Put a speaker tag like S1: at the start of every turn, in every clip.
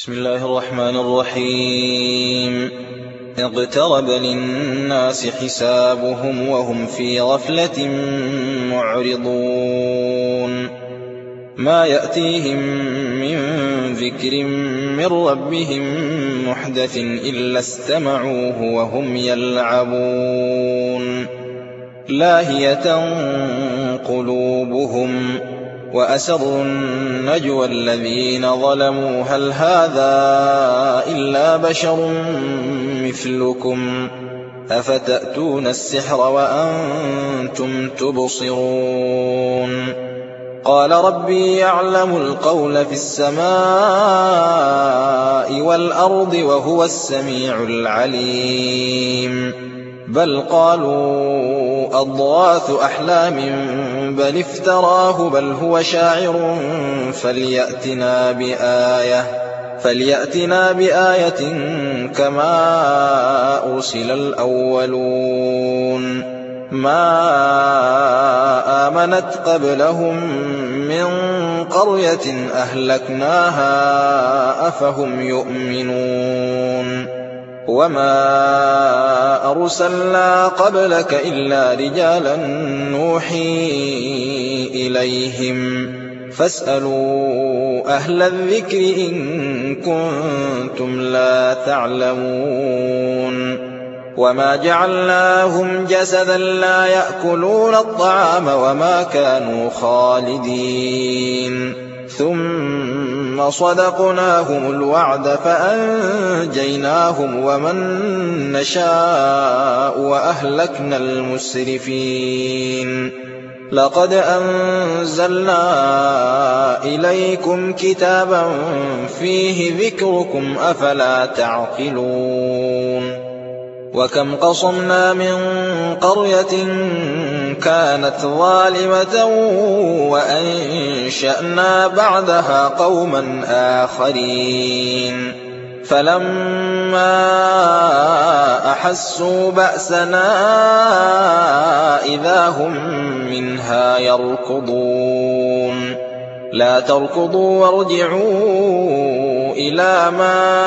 S1: بسم الله الرحمن الرحيم. اقترب للناس حسابهم وهم في غفلة معرضون. ما يأتيهم من ذكر من ربهم محدث إلا استمعوه وهم يلعبون. لاهية قلوبهم وأسروا النجوى الذين ظلموا هل هذا إلا بشر مثلكم أفتأتون السحر وأنتم تبصرون. قال ربي يعلم القول في السماء والأرض وهو السميع العليم. بل قالوا أضغاث أحلام بل افتراه بل هو شاعر فليأتنا بآية كما أرسل الأولون. ما آمنت قبلهم من قرية أهلكناها أفهم يؤمنون. وما أرسلنا قبلك إلا رجالا نوحي إليهم فاسألوا أهل الذكر إن كنتم لا تعلمون. وما جعلناهم جسدا لا يأكلون الطعام وما كانوا خالدين. ثم صدقناهم الوعد فأنجيناهم ومن نشاء وأهلكنا المسرفين. لقد أنزلنا إليكم كتابا فيه ذكركم أفلا تعقلون. وكم قصمنا من قرية كانت ظالمة وأنشأنا بعدها قوما آخرين. فلما أحسوا بأسنا إذا هم منها يركضون. لا تركضوا وارجعوا إلى ما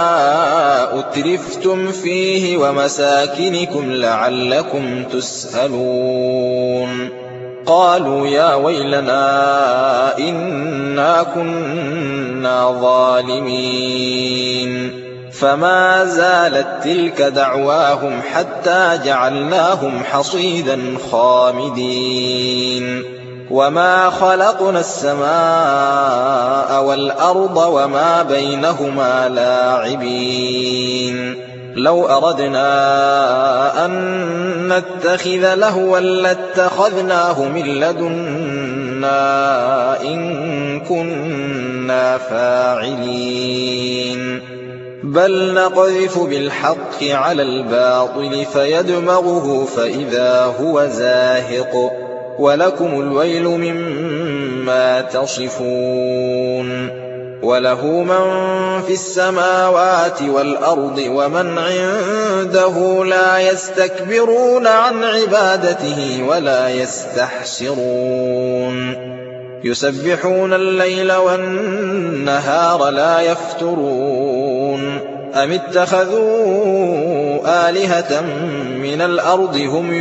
S1: أترفتم فيه ومساكنكم لعلكم تسألون. قالوا يا ويلنا إنا كنا ظالمين. فما زالت تلك دعواهم حتى جعلناهم حصيدا خامدين. وما خلقنا السماء والأرض وما بينهما لاعبين. لو أردنا أن نتخذ لهوا لاتخذناه من لدنا إن كنا فاعلين. بل نقذف بالحق على الباطل فيدمغه فإذا هو زاهق ولكم الويل مما تصفون. وله من في السماوات والأرض ومن عنده لا يستكبرون عن عبادته ولا يستحسرون. يسبحون الليل والنهار لا يفترون. أم اتخذوا آلهة من الأرض هم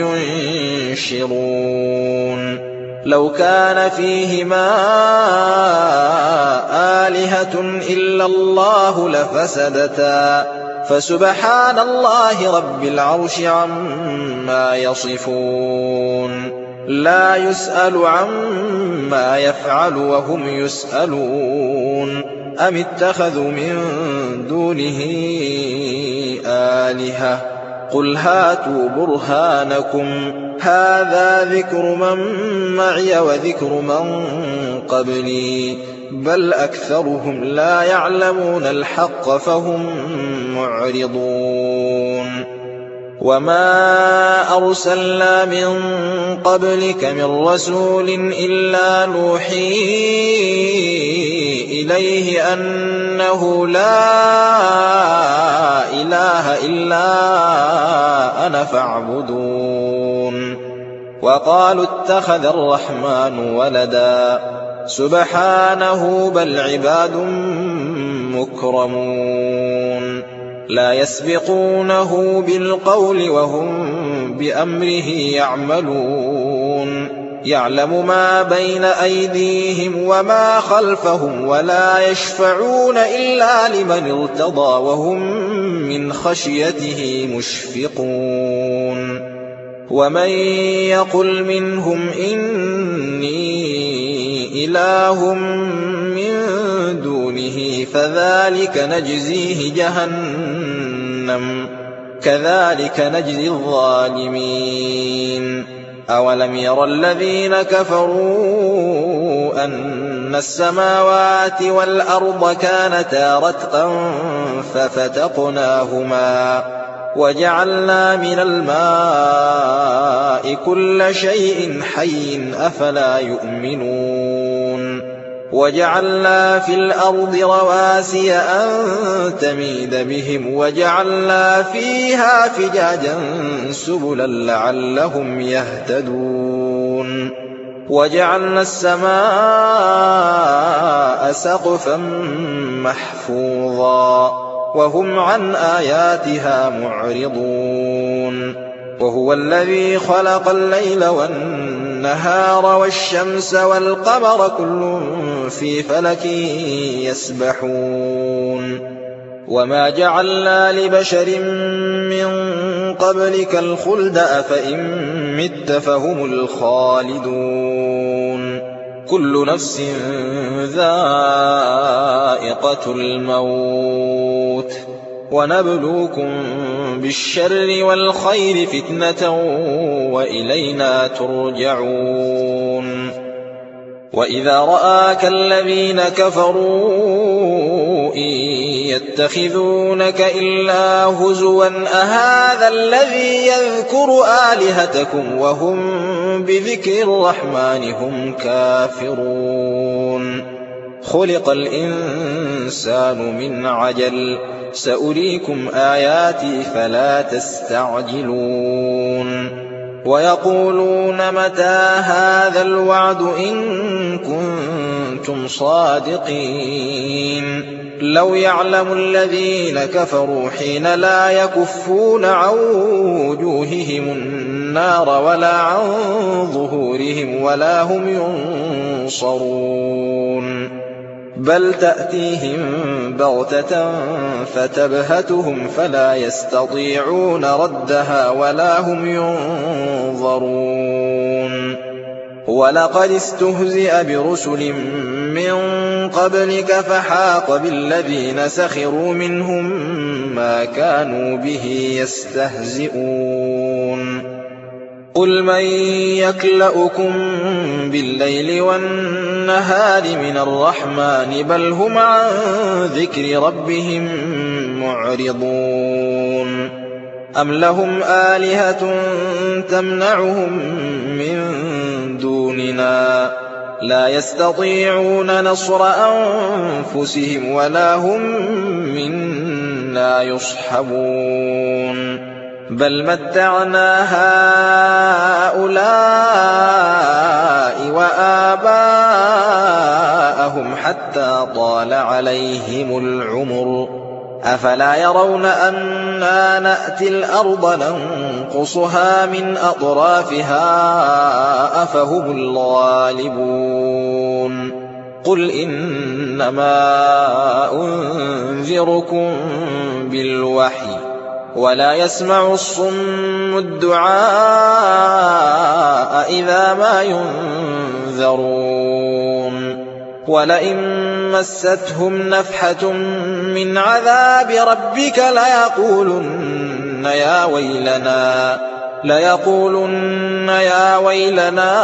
S1: ينشرون. لو كان فيهما آلهة إلا الله لفسدتا فسبحان الله رب العرش عما يصفون. لا يسأل عما يفعل وهم يسألون. أم اتخذوا من دونه آلهة قل هاتوا برهانكم هذا ذكر من معي وذكر من قبلي بل أكثرهم لا يعلمون الحق فهم معرضون. وما أرسلنا من قبلك من رسول إلا نوحي إليه أنه لا إله إلا أنا فاعبدون. وقالوا اتخذ الرحمن ولدا سبحانه بل عباد مكرمون لا يسبقونه بالقول وهم بأمره يعملون يعلم ما بين أيديهم وما خلفهم ولا يشفعون إلا لمن ارتضى وهم من خشيته مشفقون ومن يقل منهم إني إله من دونه فذلك نجزيه جهنم كذلك نجزي الظالمين أولم ير الذين كفروا أن السماوات والأرض كانتا رتقا ففتقناهما وجعلنا من الماء كل شيء حي أفلا يؤمنون وجعلنا في الأرض رواسي أن تميد بهم وجعلنا فيها فجاجا سبلا لعلهم يهتدون وجعلنا السماء سقفا محفوظا وهم عن آياتها معرضون وهو الذي خلق الليل والنهار والشمس والقمر كل في فلك يسبحون وما جعلنا لبشر من قبلك الخلد أفإن مت فهم الخالدون كل نفس ذائقة الموت ونبلوكم بالشر والخير فتنة وإلينا ترجعون وإذا رآك الذين كفروا إن يتخذونك إلا هزوا أهذا الذي يذكر آلهتكم وهم بذكر الرحمن هم كافرون خلق الإنسان من عجل سأريكم آياتي فلا تستعجلون ويقولون متى هذا الوعد إن كنتم صادقين لو يعلم الذين كفروا حين لا يكفون عن وجوههم النار ولا عن ظهورهم ولا هم ينصرون بل تأتيهم بغتة فتبهتهم فلا يستطيعون ردها ولا هم ينظرون ولقد استهزئ برسل من قبلك فحاق بالذين سخروا منهم ما كانوا به يستهزئون قل من يكلؤكم بالليل والنهار من الرحمن بل هم عن ذكر ربهم معرضون أم لهم آلهة تمنعهم من دوننا لا يستطيعون نصر أنفسهم ولا هم منا يصحبون بل متعنا هؤلاء وآباءهم حتى طال عليهم العمر أفلا يرون أنا نأتي الأرض ننقصها من أطرافها أفهم الغالبون قل إنما أنذركم بالوحي ولا يسمع الصم الدعاء إذا ما ينذرون ولئن مستهم نفحة من عذاب ربك ليقولن يا ويلنا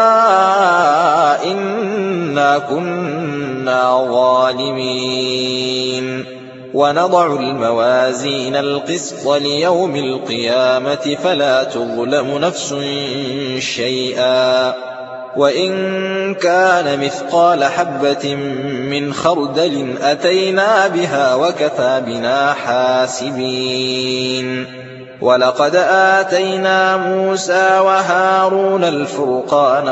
S1: إنا كنا ظالمين ونضع الموازين القسط ليوم القيامة فلا تظلم نفس شيئا وإن كان مثقال حبة من خردل أتينا بها وكفى بنا حاسبين ولقد آتينا موسى وهارون الفرقان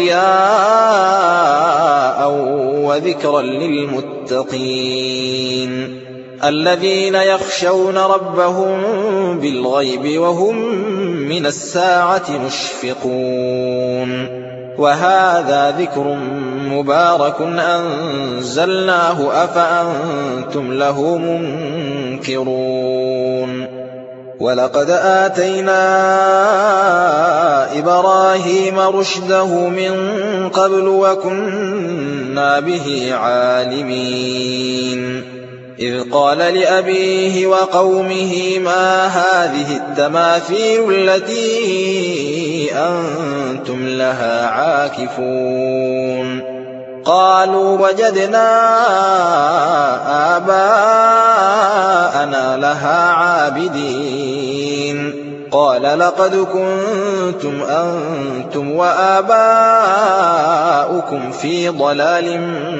S1: وضياء وذكرا للمتقين الذين يخشون ربهم بالغيب وهم من الساعة مشفقون وهذا ذكر مبارك أنزلناه أفأنتم له منكرون ولقد آتينا إبراهيم رشده من قبل وكنا به عالمين إذ قال لأبيه وقومه ما هذه التماثيل التي أنتم لها عاكفون قالوا وجدنا آباءنا لها عابدين قال لقد كنتم أنتم وآباؤكم في ضلال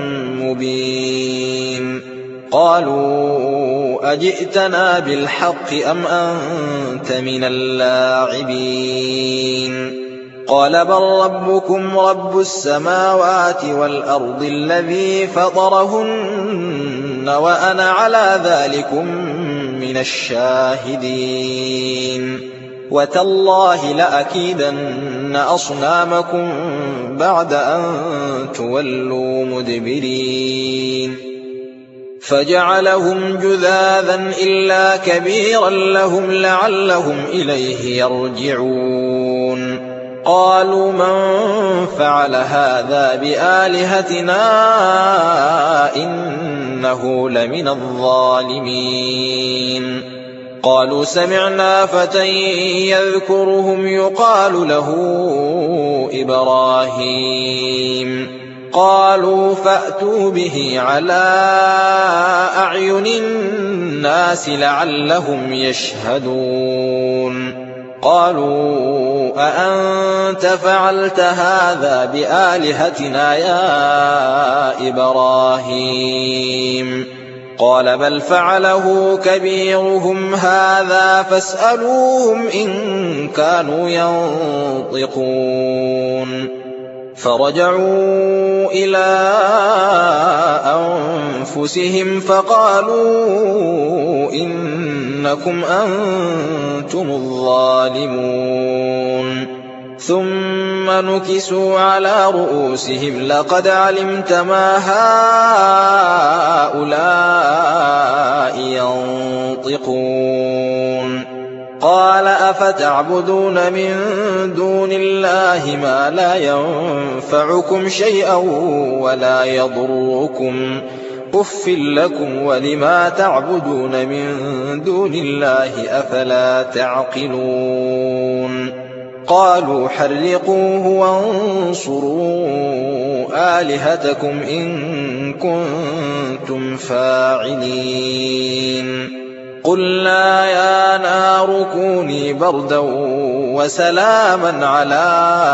S1: مبين قالوا أجئتنا بالحق أم أنت من اللاعبين قال بل ربكم رب السماوات والأرض الذي فطرهن وأنا على ذلكم من الشاهدين وتالله لأكيدن أصنامكم بعد أن تولوا مدبرين فجعلهم جذاذا إلا كبيرا لهم لعلهم إليه يرجعون قالوا من فعل هذا بآلهتنا إنه لمن الظالمين قالوا سمعنا فتى يذكرهم يقال له إبراهيم قالوا فأتوا به على أعين الناس لعلهم يشهدون قالوا أأنت فعلت هذا بآلهتنا يا إبراهيم قال بل فعله كبيرهم هذا فاسألوهم إن كانوا ينطقون فرجعوا إلى أنفسهم فقالوا إنكم أنتم الظالمون ثم نكسوا على رؤوسهم لقد علمت ما هؤلاء ينطقون قال أفتعبدون من دون الله ما لا ينفعكم شيئا ولا يضركم أف لكم ولما تعبدون من دون الله أفلا تعقلون قالوا حرقوه وانصروا آلهتكم إن كنتم فاعلين قلنا يا نار كوني بردا وسلاما على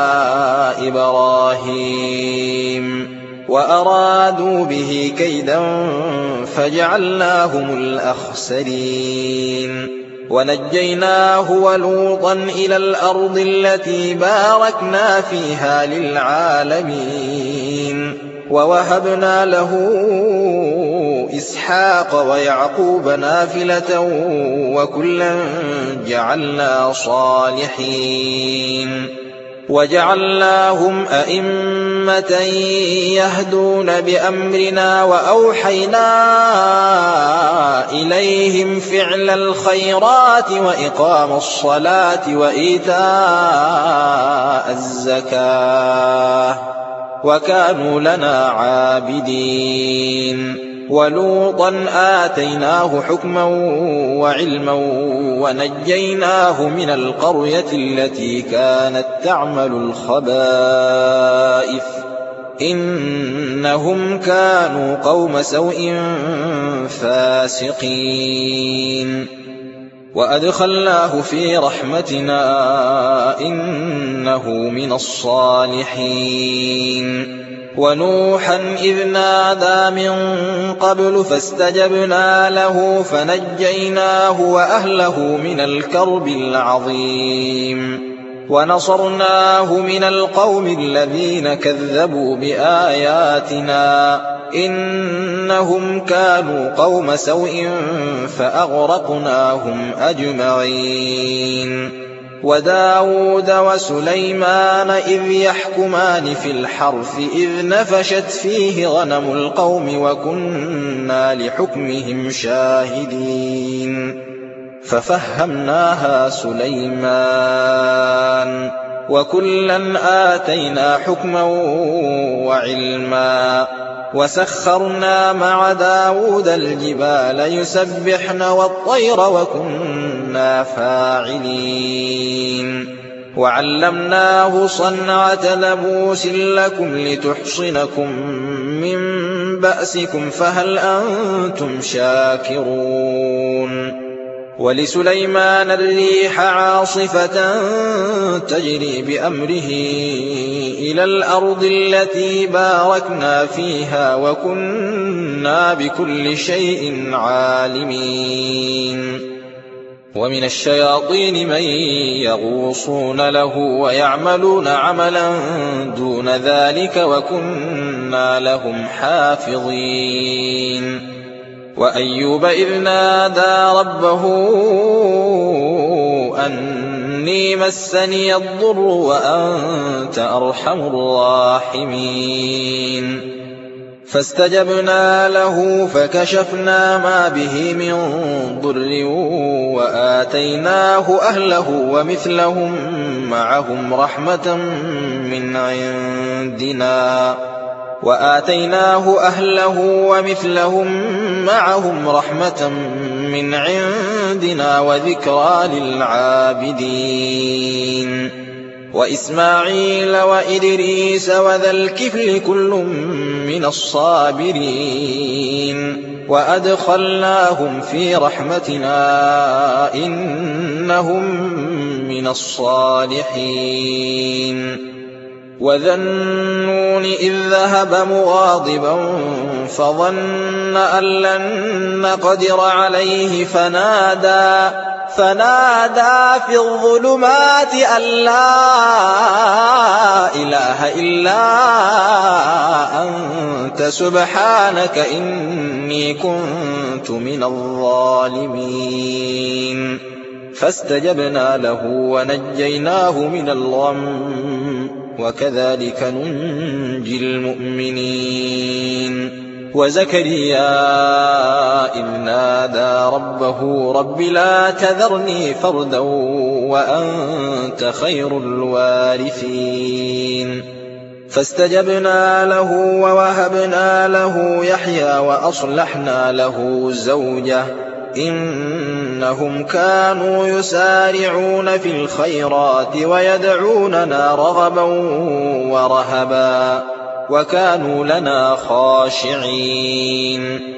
S1: إبراهيم وأرادوا به كيدا فجعلناهم الأخسرين ونجيناه ولوطا إلى الأرض التي باركنا فيها للعالمين ووهبنا له إسحاق ويعقوب نافلة وكلا جعلنا صالحين وجعلناهم أئمة يهدون بأمرنا وأوحينا إليهم فعل الخيرات وإقام الصلاة وإيتاء الزكاة وكانوا لنا عابدين ولوطا آتيناه حكما وعلما ونجيناه من القرية التي كانت تعمل الخبائث إنهم كانوا قوم سوء فاسقين وأدخلناه في رحمتنا إنه من الصالحين ونوحا إذ نادى من قبل فاستجبنا له فنجيناه وأهله من الكرب العظيم ونصرناه من القوم الذين كذبوا بآياتنا إنهم كانوا قوم سوء فأغرقناهم أجمعين وداود وسليمان إذ يحكمان في الحرث إذ نفشت فيه غنم القوم وكنا لحكمهم شاهدين ففهمناها سليمان وكلا آتينا حكما وعلما وسخرنا مع داود الجبال يسبحن والطير وكنا فاعلين وعلمناه صنعة لبوس لكم لتحصنكم من بأسكم فهل أنتم شاكرون ولسليمان الريح عاصفة تجري بأمره إلى الأرض التي باركنا فيها وكنا بكل شيء عالمين ومن الشياطين من يغوصون له ويعملون عملا دون ذلك وكنا لهم حافظين وأيوب إذ نادى ربه أني مسني الضر وأنت أرحم الراحمين فاستجبنا له فكشفنا ما به من ضر وآتيناه أهله ومثلهم معهم رحمة من عندنا وذكرى للعابدين وإسماعيل وإدريس وذا الكفل كل من الصابرين وأدخلناهم في رحمتنا إنهم من الصالحين وذا النون إذ ذهب مغاضبا فظن أن لن نقدر عليه فنادى في الظلمات أن لا إله إلا أنت سبحانك إني كنت من الظالمين فاستجبنا له ونجيناه من الغم وكذلك ننجي المؤمنين وزكريا إذ نادى ربه رب لا تذرني فردا وأنت خير الوارثين فاستجبنا له ووهبنا له يحيى وأصلحنا له زوجه إنهم كانوا يسارعون في الخيرات ويدعوننا رغبا ورهبا وكانوا لنا خاشعين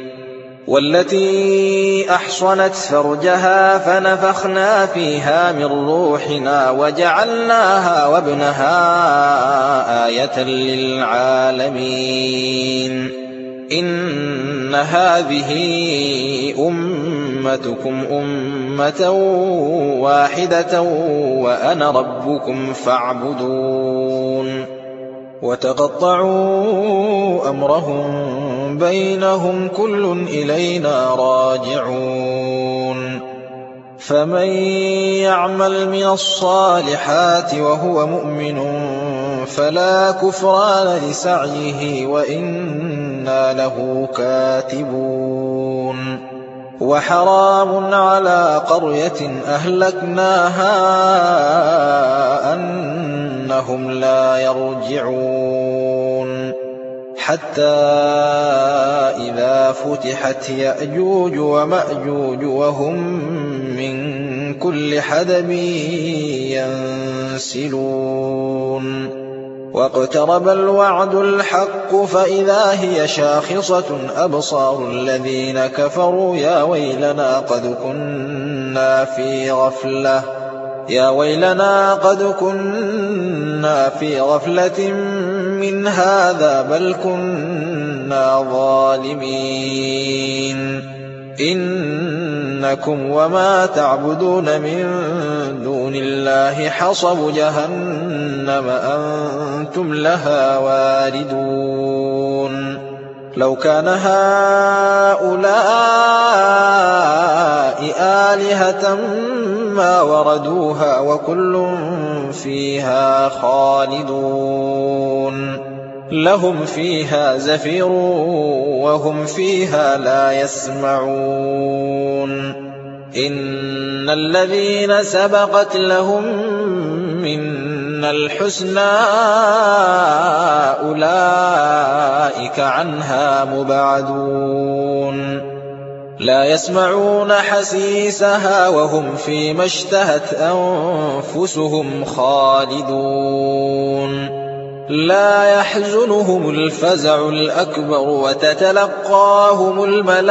S1: والتي أحصنت فرجها فنفخنا فيها من روحنا وجعلناها وابنها آية للعالمين إن هذه أمتكم أمة واحدة وأنا ربكم فاعبدون وتقطعوا أمرهم بينهم كل إلينا راجعون فمن يعمل من الصالحات وهو مؤمن فلا كفران لسعيه وإنا له كاتبون وحرام على قرية أهلكناها أنهم لا يرجعون حتى إذا فتحت يأجوج ومأجوج وهم من كل حدب ينسلون واقترب الوعد الحق فإذا هي شاخصة أبصار الذين كفروا يا ويلنا قد كنا في غفلة يا ويلنا قد كنا في غفلة من هذا بل كنا ظالمين إنكم وما تعبدون من دون الله حصب جهنم أنتم لها واردون لو كان هؤلاء آلهة ما وردوها وكل فيها خالدون لهم فيها زفير وهم فيها لا يسمعون إن الذين سبقت لهم منا الحسنى أولئك عنها مبعدون لا يسمعون حسيسها وهم فيما اشتهت أنفسهم خالدون لا يحزنهم الفزع الأكبر وتتلقاهم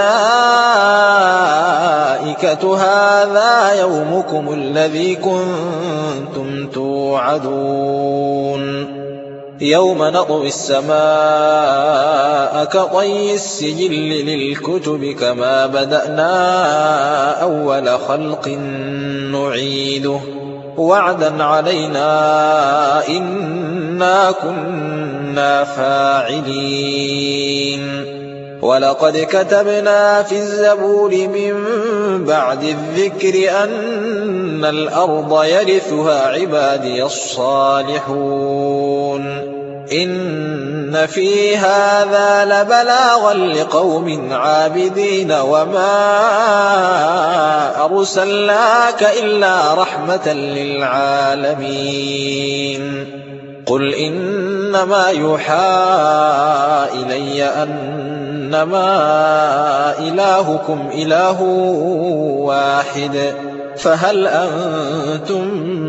S1: الملائكة هذا يومكم الذي كنتم توعدون يوم نطوي السماء كطي السجل للكتب كما بدأنا أول خلق نعيده وعدا علينا إنا كنا فاعلين ولقد كتبنا في الزبور من بعد الذكر أن الأرض يرثها عبادي الصالحون إن في هذا لبلاغا لقوم عابدين وما أرسلناك إلا رحمة للعالمين قل إنما يوحى إلي أنما إلهكم إله واحد فهل أنتم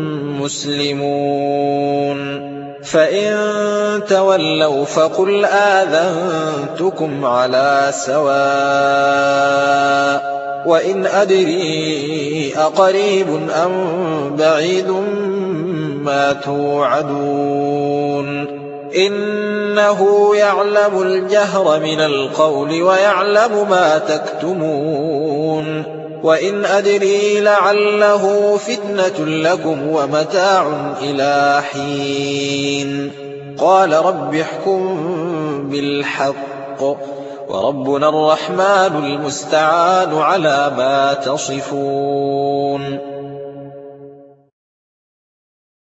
S1: مسلمون فإن تولوا فقل آذنتكم على سواء وإن أدري أقريب أم بعيد ما توعدون إنه يعلم الجهر من القول ويعلم ما تكتمون وإن أدري لعله فتنة لكم ومتاع إلى حين قال رب احكم بالحق وربنا الرحمن المستعان على ما تصفون